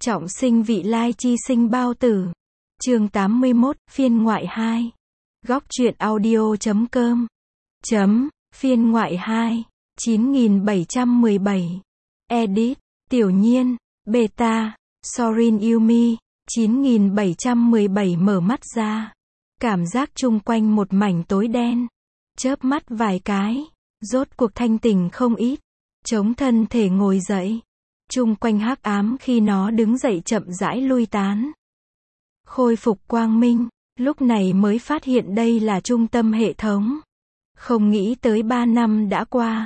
Trọng sinh vị lai chi sinh bao tử. Chương 81, phiên ngoại 2. Góc truyện audio.com. Phiên ngoại 2. 9717. Edit. Tiểu Nhiên. Beta. Sorin Yumi. 9717 mở mắt ra. Cảm giác chung quanh một mảnh tối đen. Chớp mắt vài cái. Rốt cuộc thanh tỉnh không ít. Chống thân thể ngồi dậy. Chung quanh hắc ám khi nó đứng dậy chậm rãi lui tán. Khôi phục quang minh, lúc này mới phát hiện đây là trung tâm hệ thống. Không nghĩ tới 3 năm đã qua.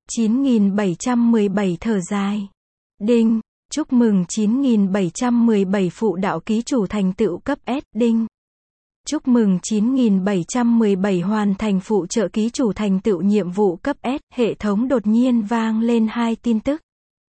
9717 thở dài. Đinh, chúc mừng 9717 phụ đạo ký chủ thành tựu cấp S. Đinh. Chúc mừng 9717 hoàn thành phụ trợ ký chủ thành tựu nhiệm vụ cấp S. Hệ thống đột nhiên vang lên 2 tin tức.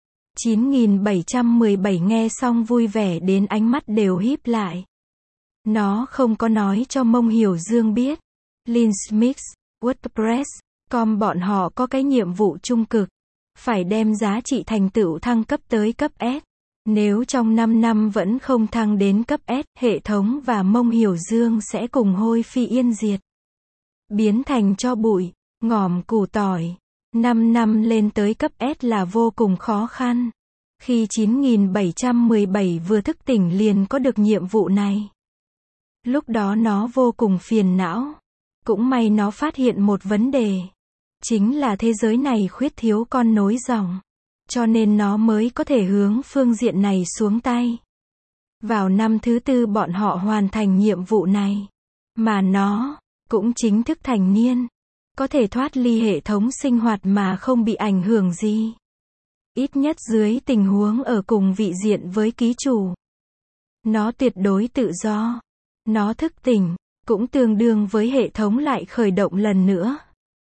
9717 nghe xong vui vẻ đến ánh mắt đều híp lại. Nó không có nói cho Mông Hiểu Dương biết. Linsmith, WordPress.com bọn họ có cái nhiệm vụ trung cực. Phải đem giá trị thành tựu thăng cấp tới cấp S. Nếu trong 5 năm vẫn không thăng đến cấp S, hệ thống và Mông Hiểu Dương sẽ cùng hôi phi yên diệt. Biến thành tro bụi, ngòm củ tỏi. 5 năm lên tới cấp S là vô cùng khó khăn. Khi 9717 vừa thức tỉnh liền có được nhiệm vụ này. Lúc đó nó vô cùng phiền não. Cũng may nó phát hiện một vấn đề. Chính là thế giới này khuyết thiếu con nối dòng. Cho nên nó mới có thể hướng phương diện này xuống tay. Vào năm thứ 4 bọn họ hoàn thành nhiệm vụ này. Mà nó cũng chính thức thành niên. Có thể thoát ly hệ thống sinh hoạt mà không bị ảnh hưởng gì. Ít nhất dưới tình huống ở cùng vị diện với ký chủ. Nó tuyệt đối tự do. Nó thức tỉnh, cũng tương đương với hệ thống lại khởi động lần nữa.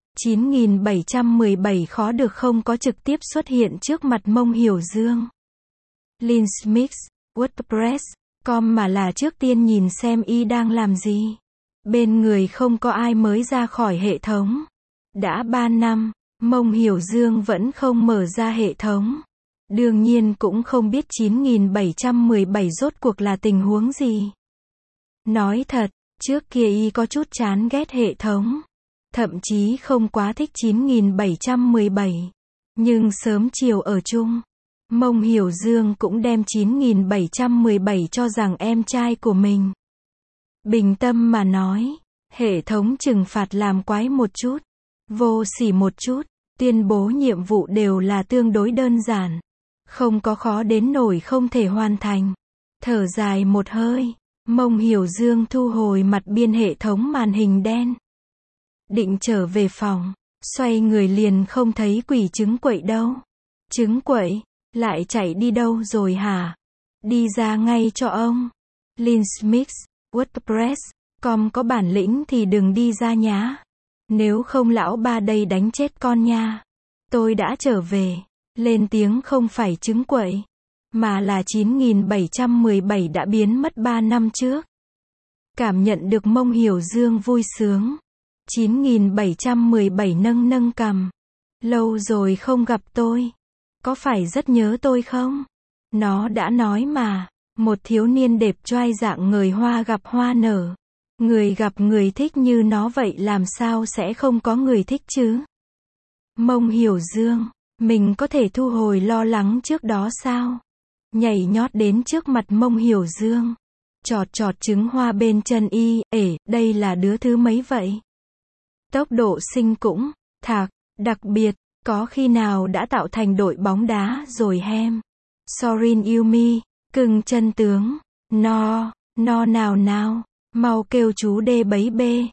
9717 khó được không có trực tiếp xuất hiện trước mặt Mông Hiểu Dương. Linsmith, WordPress.com mà là trước tiên nhìn xem y đang làm gì. Bên người không có ai mới ra khỏi hệ thống. Đã 3 năm, Mông Hiểu Dương vẫn không mở ra hệ thống. Đương nhiên cũng không biết 9717 rốt cuộc là tình huống gì. Nói thật, trước kia y có chút chán ghét hệ thống. Thậm chí không quá thích 9717. Nhưng sớm chiều ở chung, Mông Hiểu Dương cũng đem 9717 cho rằng em trai của mình. Bình tâm mà nói, hệ thống trừng phạt làm quái một chút, vô sỉ một chút, tuyên bố nhiệm vụ đều là tương đối đơn giản. Không có khó đến nổi không thể hoàn thành. Thở dài một hơi, Mông Hiểu Dương thu hồi mặt biên hệ thống màn hình đen. Định trở về phòng, xoay người liền không thấy quỷ trứng quậy đâu. Trứng quậy, lại chạy đi đâu rồi hả? Đi ra ngay cho ông. Linsmith, WordPress.com có bản lĩnh thì đừng đi ra nhá. Nếu không lão ba đây đánh chết con nha. Tôi đã trở về. Lên tiếng không phải trứng quậy, mà là 9717 đã biến mất 3 năm trước. Cảm nhận được Mông Hiểu Dương vui sướng. 9717 nâng nâng cằm. Lâu rồi không gặp tôi. Có phải rất nhớ tôi không? Nó đã nói mà. Một thiếu niên đẹp trai dạng người hoa gặp hoa nở. Người gặp người thích như nó vậy làm sao sẽ không có người thích chứ? Mông Hiểu Dương. Mình có thể thu hồi lo lắng trước đó sao? Nhảy nhót đến trước mặt Mông Hiểu Dương. Chọt chọt trứng hoa bên chân y. Đây là đứa thứ mấy vậy? Tốc độ sinh cũng, thạc, đặc biệt, có khi nào đã tạo thành đội bóng đá rồi hem. Sorin Yumi, cưng chân tướng. No nào, mau kêu chú đê bấy bê.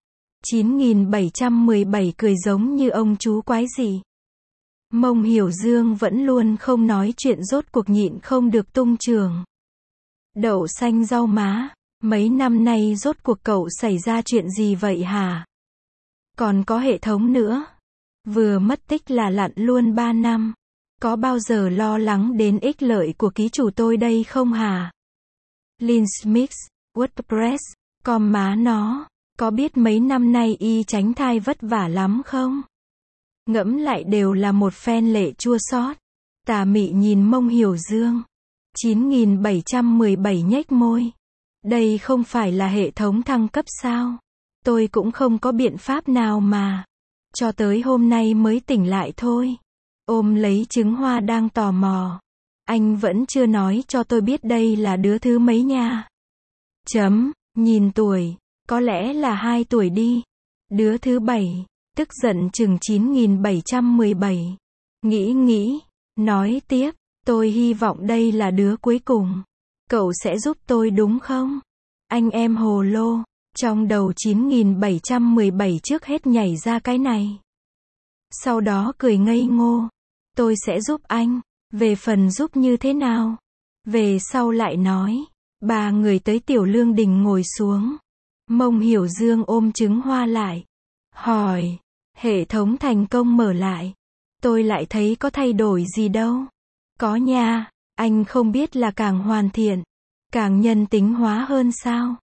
9717 cười giống như ông chú quái gì. Mông Hiểu Dương vẫn luôn không nói chuyện rốt cuộc nhịn không được tung trường. Đậu xanh rau má, mấy năm nay rốt cuộc cậu xảy ra chuyện gì vậy hả? Còn có hệ thống nữa. Vừa mất tích là lặn luôn 3 năm. Có bao giờ lo lắng đến ích lợi của ký chủ tôi đây không hả? Linsmith, WordPress.com má nó. Có biết mấy năm nay y tránh thai vất vả lắm không? Ngẫm lại đều là một phen lệ chua xót. Tà mị nhìn Mông Hiểu Dương. 9717 nhếch môi. Đây không phải là hệ thống thăng cấp sao? Tôi cũng không có biện pháp nào mà. Cho tới hôm nay mới tỉnh lại thôi. Ôm lấy trứng hoa đang tò mò. Anh vẫn chưa nói cho tôi biết đây là đứa thứ mấy nha. Nhìn tuổi, có lẽ là 2 tuổi đi. Đứa thứ 7, tức giận chừng 9717. Nghĩ, nói tiếp, tôi hy vọng đây là đứa cuối cùng. Cậu sẽ giúp tôi đúng không? Anh em hồ lô, trong đầu 9717 trước hết nhảy ra cái này. Sau đó cười ngây ngô. Tôi sẽ giúp anh. Về phần giúp như thế nào? Về sau lại nói. Ba người tới Tiểu Lương Đình ngồi xuống. Mông Hiểu Dương ôm trứng hoa lại. Hỏi. Hệ thống thành công mở lại. Tôi lại thấy có thay đổi gì đâu. Có nha. Anh không biết là càng hoàn thiện, càng nhân tính hóa hơn sao?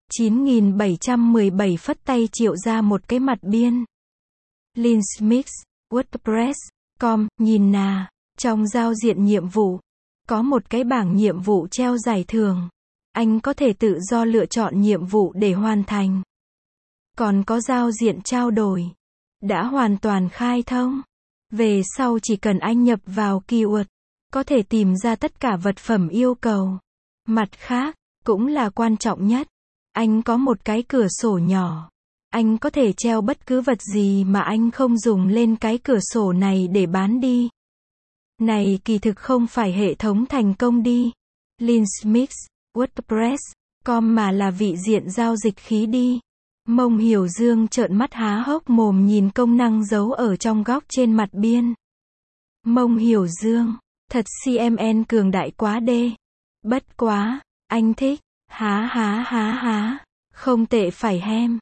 9717 phất tay triệu ra một cái mặt biên. Linsmix, WordPress.com, nhìn nà, trong giao diện nhiệm vụ, có một cái bảng nhiệm vụ treo giải thưởng. Anh có thể tự do lựa chọn nhiệm vụ để hoàn thành. Còn có giao diện trao đổi. Đã hoàn toàn khai thông. Về sau chỉ cần anh nhập vào keyword, có thể tìm ra tất cả vật phẩm yêu cầu. Mặt khác, cũng là quan trọng nhất, anh có một cái cửa sổ nhỏ. Anh có thể treo bất cứ vật gì mà anh không dùng lên cái cửa sổ này để bán đi. Này kỳ thực không phải hệ thống thành công đi. Linsmix, WordPress.com mà là vị diện giao dịch khí đi. Mông Hiểu Dương trợn mắt há hốc mồm nhìn công năng giấu ở trong góc trên mặt biên. Mông Hiểu Dương, thật CMN cường đại quá đê. Bất quá, anh thích. Há. Không tệ phải hem.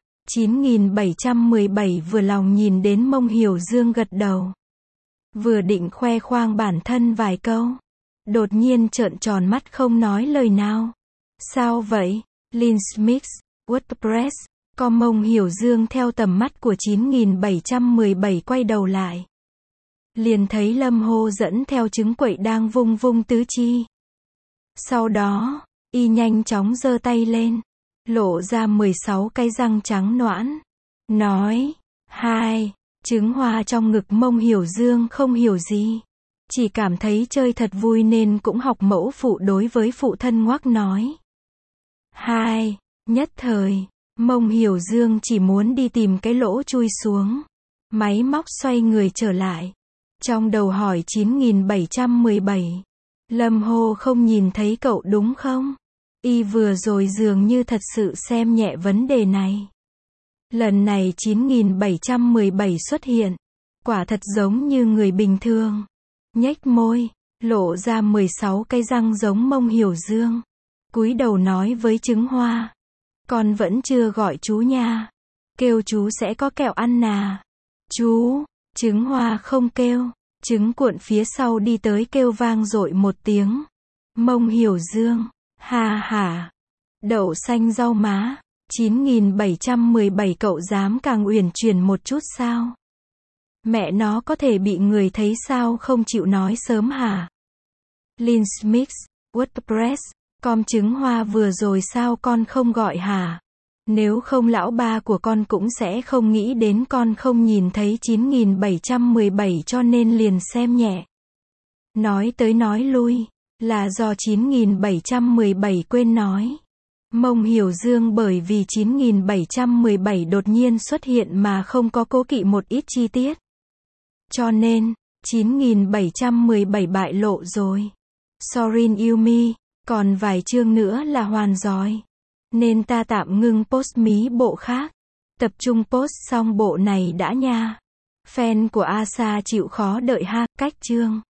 9717 vừa lòng nhìn đến Mông Hiểu Dương gật đầu. Vừa định khoe khoang bản thân vài câu. Đột nhiên trợn tròn mắt không nói lời nào. Sao vậy? Linsmix, WordPress.com. Mông Hiểu Dương theo tầm mắt của 9717 quay đầu lại. Liền thấy Lâm Hô dẫn theo trứng quậy đang vung vung tứ chi. Sau đó, y nhanh chóng giơ tay lên, lộ ra 16 cái răng trắng nõn. Nói, 2, trứng hoa trong ngực Mông Hiểu Dương không hiểu gì. Chỉ cảm thấy chơi thật vui nên cũng học mẫu phụ đối với phụ thân ngoắc nói. 2, nhất thời, Mông Hiểu Dương chỉ muốn đi tìm cái lỗ chui xuống. Máy móc xoay người trở lại. Trong đầu hỏi 9717. Lâm Hô không nhìn thấy cậu đúng không? Y vừa rồi dường như thật sự xem nhẹ vấn đề này. Lần này 9717 xuất hiện. Quả thật giống như người bình thường. Nhếch môi, lộ ra 16 cái răng giống Mông Hiểu Dương. Cúi đầu nói với trứng hoa. Con vẫn chưa gọi chú nha. Kêu chú sẽ có kẹo ăn nà. Chú, trứng hoa không kêu. Trứng cuộn phía sau đi tới kêu vang dội một tiếng. Mông Hiểu Dương, ha ha. Đậu xanh rau má. 9717 cậu dám càng uyển chuyển một chút sao? Mẹ nó có thể bị người thấy sao không chịu nói sớm hả? Linsmix, WordPress.com. Trứng hoa vừa rồi sao con không gọi hả? Nếu không lão ba của con cũng sẽ không nghĩ đến con không nhìn thấy 9717 cho nên liền xem nhẹ. Nói tới nói lui, là do 9717 quên nói. Mông Hiểu Dương bởi vì 9717 đột nhiên xuất hiện mà không có cố kỵ một ít chi tiết. Cho nên, 9717 bại lộ rồi. Sorry Yumi, còn vài chương nữa là hoàn rồi. Nên ta tạm ngưng post mí bộ khác. Tập trung post xong bộ này đã nha. Fan của Asa chịu khó đợi ha, cách chương.